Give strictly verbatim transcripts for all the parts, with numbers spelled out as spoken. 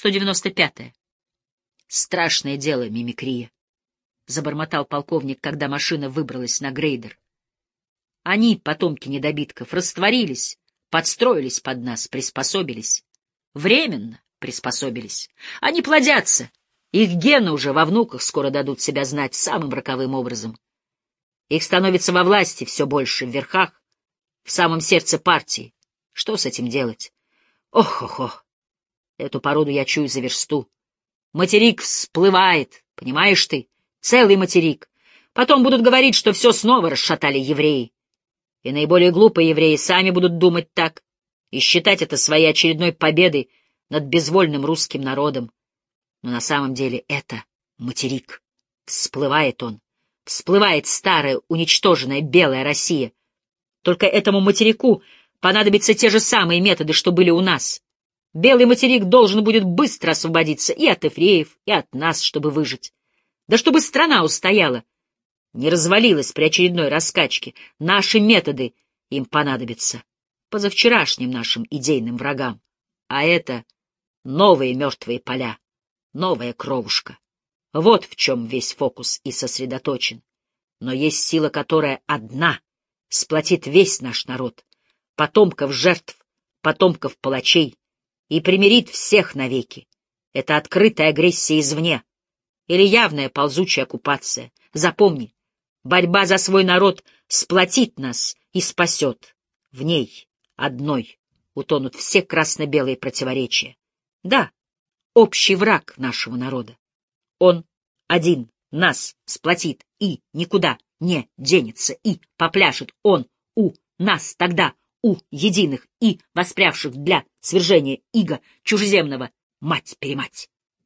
сто девяносто пятая. Страшное дело, мимикрия, — забормотал полковник, когда машина выбралась на грейдер. Они, потомки недобитков, растворились, подстроились под нас, приспособились. Временно приспособились. Они плодятся. Их гены уже во внуках скоро дадут себя знать самым роковым образом. Их становится во власти все больше, в верхах, в самом сердце партии. Что с этим делать? Ох-ох-ох! Эту породу я чую за версту. Материк всплывает, понимаешь ты? Целый материк. Потом будут говорить, что все снова расшатали евреи. И наиболее глупые евреи сами будут думать так и считать это своей очередной победой над безвольным русским народом. Но на самом деле это материк. Всплывает он. Всплывает старая, уничтоженная белая Россия. Только этому материку понадобятся те же самые методы, что были у нас. Белый материк должен будет быстро освободиться и от евреев, и от нас, чтобы выжить. Да чтобы страна устояла, не развалилась при очередной раскачке. Наши методы им понадобятся. Позавчерашним нашим идейным врагам. А это новые мертвые поля, новая кровушка. Вот в чем весь фокус и сосредоточен. Но есть сила, которая одна сплотит весь наш народ, потомков жертв, потомков палачей, и примирит всех навеки. Это открытая агрессия извне или явная ползучая оккупация. Запомни, борьба за свой народ сплотит нас и спасет. В ней, одной, утонут все красно-белые противоречия. Да, общий враг нашего народа. Он один нас сплотит и никуда не денется, и попляшет он у нас тогда, у единых и воспрявших для свержения ига чужеземного, мать-перемать.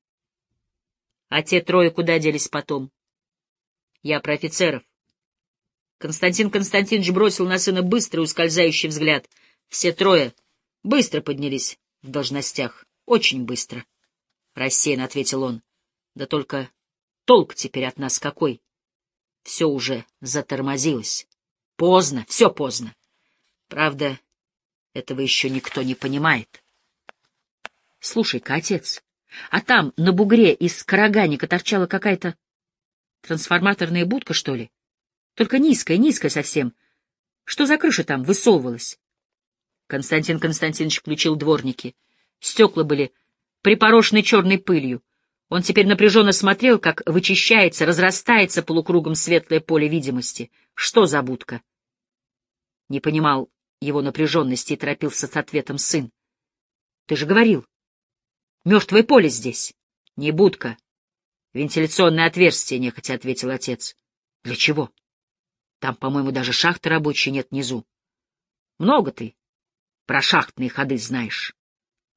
А те трое куда делись потом? Я про офицеров. Константин Константинович бросил на сына быстрый ускользающий взгляд. Все трое быстро поднялись в должностях. Очень быстро. Рассеянно ответил он. Да только толк теперь от нас какой? Все уже затормозилось. Поздно, все поздно. Правда, этого еще никто не понимает. Слушай-ка, отец, а там на бугре из караганика торчала какая-то трансформаторная будка, что ли? Только низкая, низкая совсем. Что за крыша там высовывалась? Константин Константинович включил дворники. Стекла были припорошены черной пылью. Он теперь напряженно смотрел, как вычищается, разрастается полукругом светлое поле видимости. Что за будка? Не понимал его напряженности и торопился с ответом сын. — Ты же говорил. Мертвое поле здесь. — Не будка. Вентиляционное отверстие, — нехотя ответил отец. — Для чего? Там, по-моему, даже шахты рабочей нет внизу. — Много ты про шахтные ходы знаешь.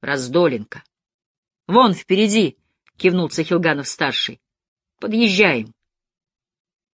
Раздоленка. — Вон впереди, — кивнул Цахилганов-старший. — Подъезжаем.